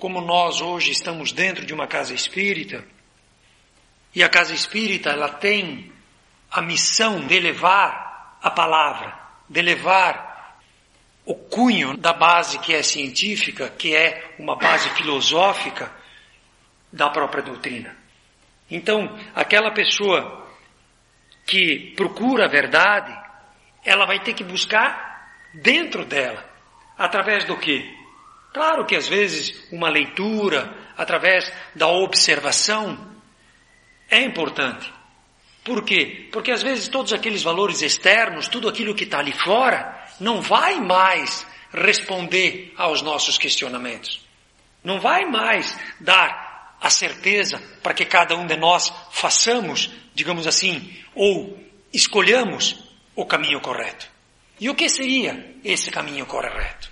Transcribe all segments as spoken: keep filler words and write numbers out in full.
como nós hoje estamos dentro de uma casa espírita, e a casa espírita ela tem a missão de levar a palavra, de levar o cunho da base que é científica, que é uma base filosófica da própria doutrina. Então, aquela pessoa que procura a verdade, ela vai ter que buscar dentro dela. Através do quê? Claro que às vezes uma leitura, através da observação, é importante. Por quê? Porque às vezes todos aqueles valores externos, tudo aquilo que está ali fora, não vai mais responder aos nossos questionamentos. Não vai mais dar a certeza para que cada um de nós façamos, digamos assim, ou escolhamos o caminho correto. E o que seria esse caminho correto?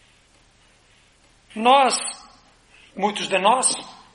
Nós, muitos de nós,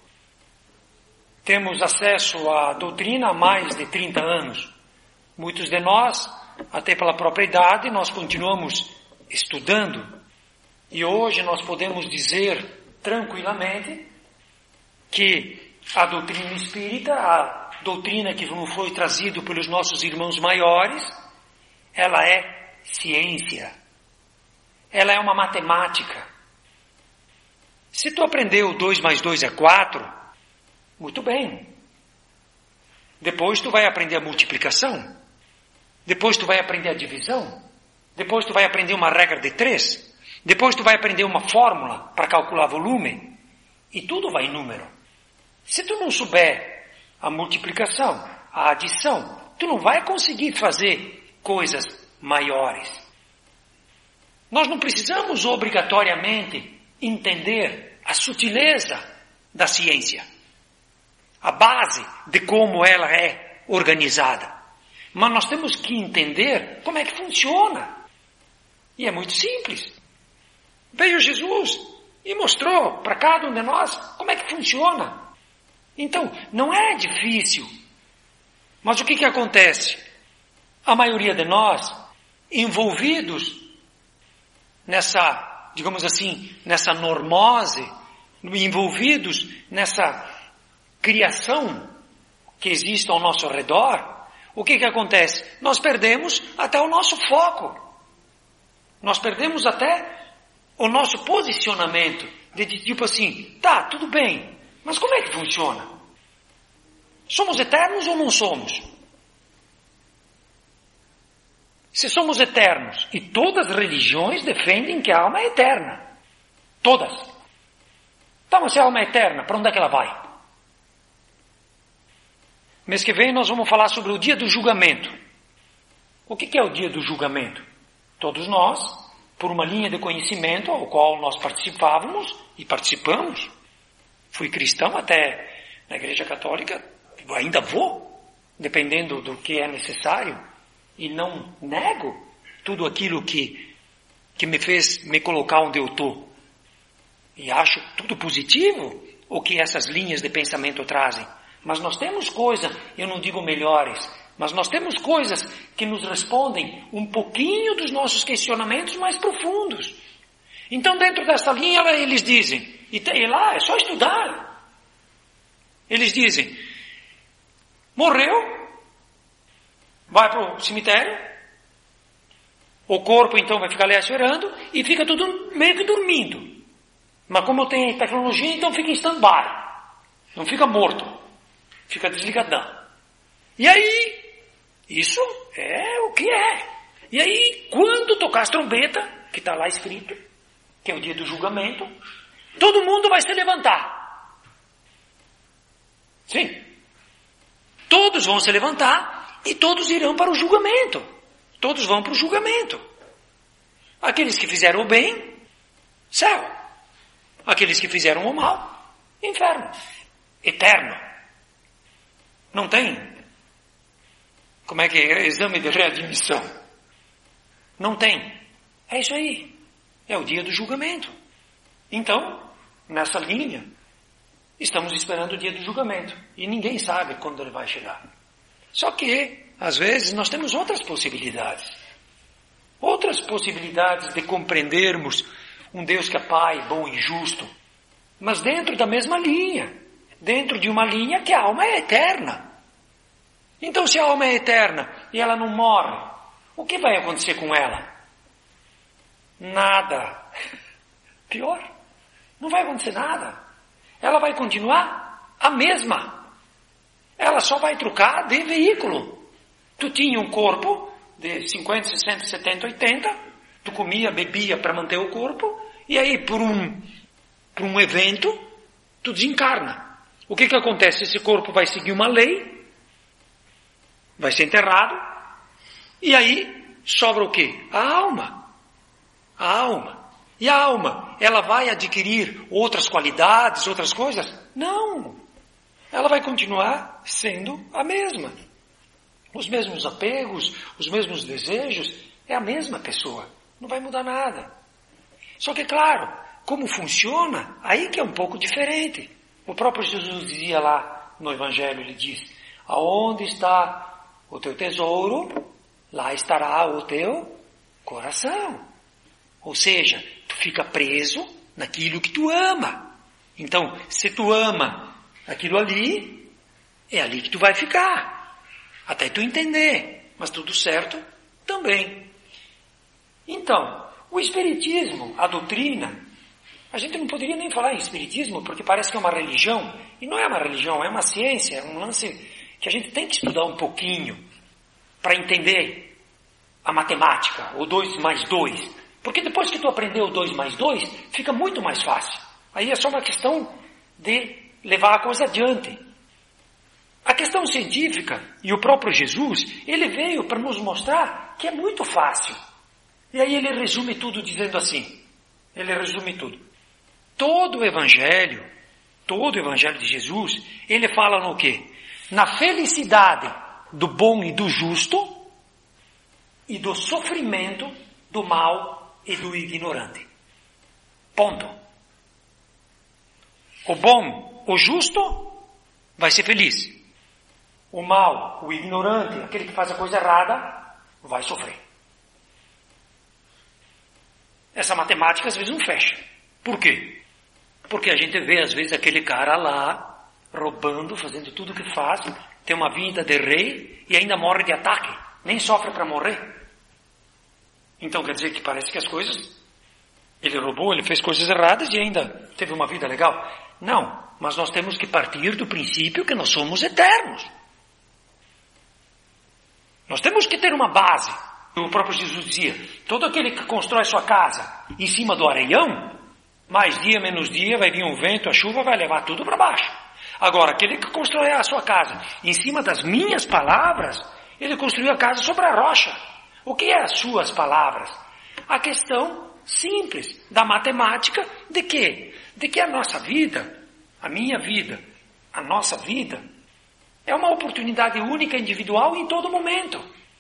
temos acesso à doutrina há mais de trinta anos. Muitos de nós, até pela própria idade, nós continuamos estudando. E hoje nós podemos dizer tranquilamente que a doutrina espírita, a doutrina que nos foi trazida pelos nossos irmãos maiores, ela é ciência. Ela é uma matemática. Se tu aprendeu dois mais dois é quatro, muito bem. Depois tu vai aprender a multiplicação. Depois tu vai aprender a divisão. Depois tu vai aprender uma regra de três. Depois tu vai aprender uma fórmula para calcular volume. E tudo vai em número. Se tu não souber a multiplicação, a adição, tu não vai conseguir fazer coisas maiores. Nós não precisamos obrigatoriamente entender a sutileza da ciência, a base de como ela é organizada. Mas nós temos que entender como é que funciona. E é muito simples. Veio Jesus e mostrou para cada um de nós como é que funciona. Então, não é difícil. Mas o que que acontece? A maioria de nós, envolvidos nessa, digamos assim, nessa normose, envolvidos nessa criação que existe ao nosso redor, o que que acontece? Nós perdemos até o nosso foco. Nós perdemos até o nosso posicionamento. De tipo assim, tá, tudo bem, mas como é que funciona? Somos eternos ou não somos? Se somos eternos, e todas as religiões defendem que a alma é eterna. Todas. Tá, mas se a alma é eterna, para onde é que ela vai? Mês que vem nós vamos falar sobre o dia do julgamento. O que que é o dia do julgamento? Todos nós, por uma linha de conhecimento ao qual nós participávamos e participamos, fui cristão até na Igreja Católica, ainda vou, dependendo do que é necessário, e não nego tudo aquilo que, que me fez me colocar onde eu estou. E acho tudo positivo o que essas linhas de pensamento trazem. Mas nós temos coisas, eu não digo melhores, mas nós temos coisas que nos respondem um pouquinho dos nossos questionamentos mais profundos. Então, dentro dessa linha, eles dizem, e, e lá é só estudar. Eles dizem, morreu, vai para o cemitério, o corpo então vai ficar ali esperando e fica tudo meio que dormindo. Mas como tem tecnologia, então fica em stand-by, não fica morto. Fica desligadão. E aí, isso é o que é. E aí, quando tocar as trombetas, que está lá escrito, que é o dia do julgamento, todo mundo vai se levantar. Sim. Todos vão se levantar e todos irão para o julgamento. Todos vão para o julgamento. Aqueles que fizeram o bem, céu. Aqueles que fizeram o mal, inferno. Eterno. Não tem? Como é que é? Exame de readmissão. Não tem. É isso aí. É o dia do julgamento. Então, nessa linha, estamos esperando o dia do julgamento. E ninguém sabe quando ele vai chegar. Só que, às vezes, nós temos outras possibilidades. Outras possibilidades de compreendermos um Deus que é Pai, bom e justo. mas dentro da mesma linha, dentro de uma linha que a alma é eterna. Então, se a alma é eterna e ela não morre, o que vai acontecer com ela? Nada. Pior, não vai acontecer nada. Ela vai continuar a mesma. Ela só vai trocar de veículo. Tu tinha um corpo de cinquenta, sessenta, setenta, oitenta, tu comia, bebia para manter o corpo, e aí por um, por um evento, tu desencarna. O que que acontece? Esse corpo vai seguir uma lei, vai ser enterrado, e aí sobra o quê? A alma. A alma. E a alma, ela vai adquirir outras qualidades, outras coisas? Não. Ela vai continuar sendo a mesma. Os mesmos apegos, os mesmos desejos, é a mesma pessoa. Não vai mudar nada. Só que, claro, como funciona, aí que é um pouco diferente. O próprio Jesus dizia lá no Evangelho, ele diz, aonde está o teu tesouro, lá estará o teu coração. Ou seja, tu fica preso naquilo que tu ama. Então, se tu ama aquilo ali, é ali que tu vai ficar. Até tu entender. Mas tudo certo também. Então, o Espiritismo, a doutrina, a gente não poderia nem falar em Espiritismo, porque parece que é uma religião. E não é uma religião, é uma ciência, é um lance que a gente tem que estudar um pouquinho para entender a matemática, o dois mais dois. Porque depois que tu aprendeu o dois mais dois, fica muito mais fácil. Aí é só uma questão de levar a coisa adiante. A questão científica e o próprio Jesus, ele veio para nos mostrar que é muito fácil. E aí ele resume tudo dizendo assim, ele resume tudo. Todo o Evangelho, todo o Evangelho de Jesus, ele fala no quê? Na felicidade do bom e do justo e do sofrimento do mal e do ignorante. Ponto. O bom, o justo, vai ser feliz. O mal, o ignorante, aquele que faz a coisa errada, vai sofrer. Essa matemática às vezes não fecha. Por quê? Porque a gente vê às vezes aquele cara lá, roubando, fazendo tudo o que faz, tem uma vida de rei e ainda morre de ataque. Nem sofre para morrer. Então quer dizer que parece que as coisas, ele roubou, ele fez coisas erradas e ainda teve uma vida legal. Não, mas nós temos que partir do princípio que nós somos eternos. Nós temos que ter uma base. O próprio Jesus dizia, todo aquele que constrói sua casa em cima do areião, mais dia, menos dia, vai vir um vento, a chuva vai levar tudo para baixo. Agora, aquele que constrói a sua casa em cima das minhas palavras, ele construiu a casa sobre a rocha. O que é as suas palavras? A questão simples da matemática de quê? De que a nossa vida, a minha vida, a nossa vida, é uma oportunidade única, individual em todo momento.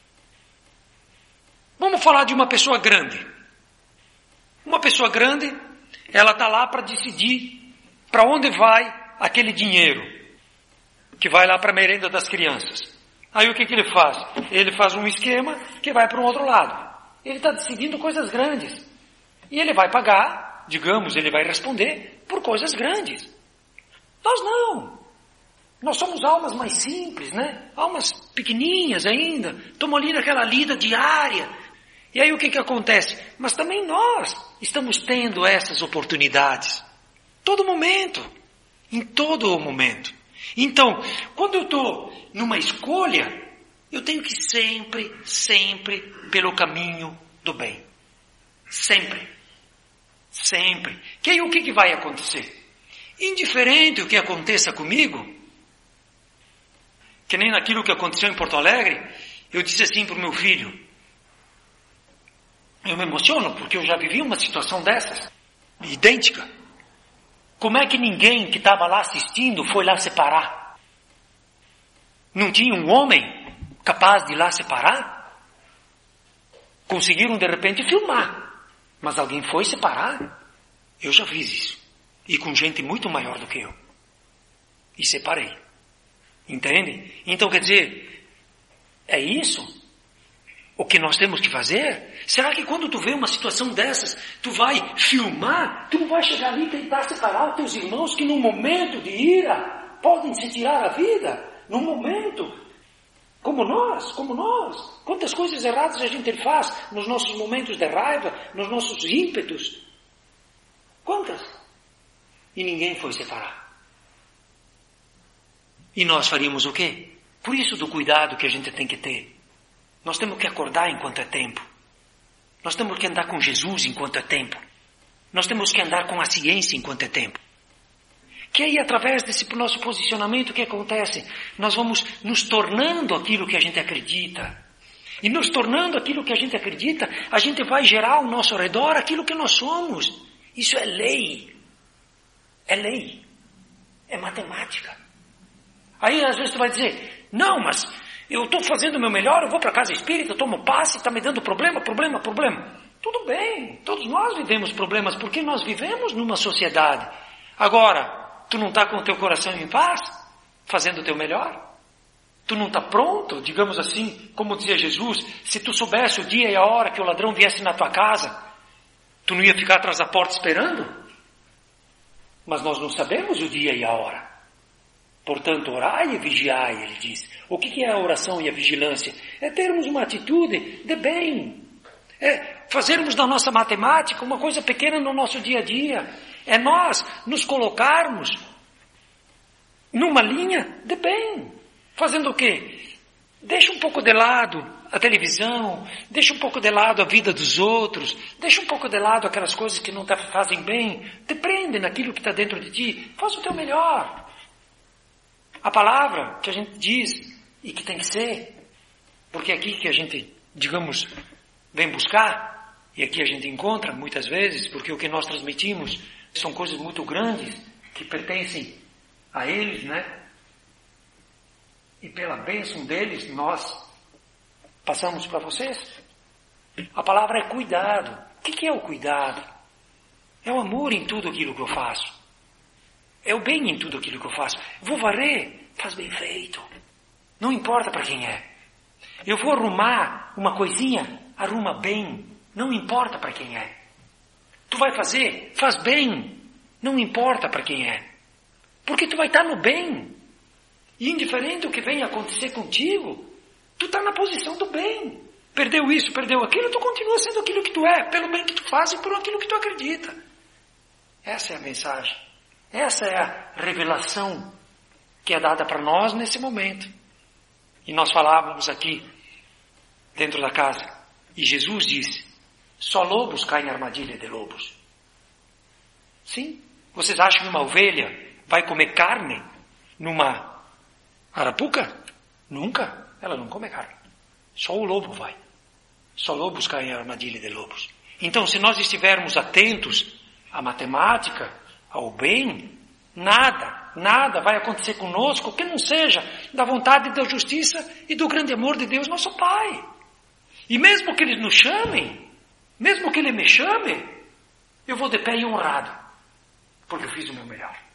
Vamos falar de uma pessoa grande. Uma pessoa grande, ela está lá para decidir para onde vai aquele dinheiro que vai lá para a merenda das crianças. Aí o que, que ele faz? Ele faz um esquema que vai para um outro lado. Ele está decidindo coisas grandes. E ele vai pagar, digamos, ele vai responder por coisas grandes. Nós não. Nós somos almas mais simples, né? Almas pequeninhas ainda. Estamos ali naquela lida diária. E aí o que, que acontece? Mas também nós estamos tendo essas oportunidades. Todo momento. Em todo momento. Então, quando eu estou numa escolha, eu tenho que ir sempre, sempre pelo caminho do bem. Sempre. Sempre. Que aí o que, que vai acontecer? Indiferente o que aconteça comigo, que nem naquilo que aconteceu em Porto Alegre, eu disse assim para o meu filho, eu me emociono porque eu já vivi uma situação dessas, idêntica. Como é que ninguém que estava lá assistindo foi lá separar? Não tinha um homem capaz de ir lá separar? Conseguiram de repente filmar, mas alguém foi separar? Eu já fiz isso. E com gente muito maior do que eu. E separei. Entende? Então quer dizer, é isso? o que nós temos que fazer? Será que quando tu vê uma situação dessas, tu vai filmar? Tu não vai chegar ali e tentar separar os teus irmãos que num momento de ira podem se tirar a vida? Num momento, como nós, como nós. Quantas coisas erradas a gente faz nos nossos momentos de raiva, nos nossos ímpetos? Quantas? E ninguém foi separar. E nós faríamos o quê? Por isso do cuidado que a gente tem que ter. Nós temos que acordar enquanto é tempo. Nós temos que andar com Jesus enquanto é tempo. Nós temos que andar com a ciência enquanto é tempo. Que aí, através desse nosso posicionamento, o que acontece? Nós vamos nos tornando aquilo que a gente acredita. E nos tornando aquilo que a gente acredita, a gente vai gerar ao nosso redor aquilo que nós somos. Isso é lei. É lei. É matemática. Aí, às vezes, tu vai dizer, não, mas eu estou fazendo o meu melhor, eu vou para a casa espírita, tomo passe, está me dando problema, problema, problema. Tudo bem, todos nós vivemos problemas, porque nós vivemos numa sociedade. Agora, tu não está com o teu coração em paz, fazendo o teu melhor? Tu não está pronto, digamos assim, como dizia Jesus, se tu soubesse o dia e a hora que o ladrão viesse na tua casa, tu não ia ficar atrás da porta esperando? Mas nós não sabemos o dia e a hora. Portanto, orai e vigiai, ele diz. O que é a oração e a vigilância? É termos uma atitude de bem. É fazermos da nossa matemática uma coisa pequena no nosso dia a dia. É nós nos colocarmos numa linha de bem. Fazendo o quê? Deixa um pouco de lado a televisão, deixa um pouco de lado a vida dos outros, deixa um pouco de lado aquelas coisas que não te fazem bem. Te prende naquilo que está dentro de ti. Faz o teu melhor. A palavra que a gente diz e que tem que ser, porque é aqui que a gente, digamos, vem buscar, e aqui a gente encontra muitas vezes, porque o que nós transmitimos são coisas muito grandes, que pertencem a eles, né? E pela bênção deles, nós passamos para vocês. A palavra é cuidado. O que é o cuidado? É o amor em tudo aquilo que eu faço. É o bem em tudo aquilo que eu faço. Vou varrer, faz bem feito. Não importa para quem é. Eu vou arrumar uma coisinha, arruma bem. Não importa para quem é. Tu vai fazer, faz bem. Não importa para quem é. Porque tu vai estar no bem. E indiferente o que venha acontecer contigo, tu está na posição do bem. Perdeu isso, perdeu aquilo, tu continua sendo aquilo que tu é, pelo bem que tu faz e por aquilo que tu acredita. Essa é a mensagem. Essa é a revelação que é dada para nós nesse momento. E nós falávamos aqui, dentro da casa, e Jesus disse, só lobos caem em armadilha de lobos. Sim, vocês acham que uma ovelha vai comer carne numa arapuca? Nunca, ela não come carne. Só o lobo vai. Só lobos caem em armadilha de lobos. Então, se nós estivermos atentos à matemática, ao bem, nada, nada vai acontecer conosco que não seja da vontade da justiça e do grande amor de Deus, nosso Pai. E mesmo que Ele nos chame, mesmo que Ele me chame, eu vou de pé e honrado, porque eu fiz o meu melhor.